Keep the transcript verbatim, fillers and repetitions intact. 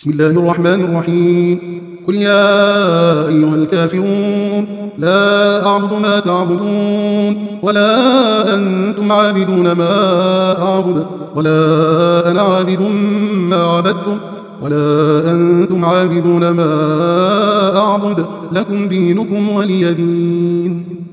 بسم الله الرحمن الرحيم. قل يا أيها الكافرون لا أعبد ما تعبدون ولا أنتم عابدون ما أعبد ولا أنا عابد ما عبدتم ولا أنتم عابدون ما أعبد لكم دينكم ولي دين.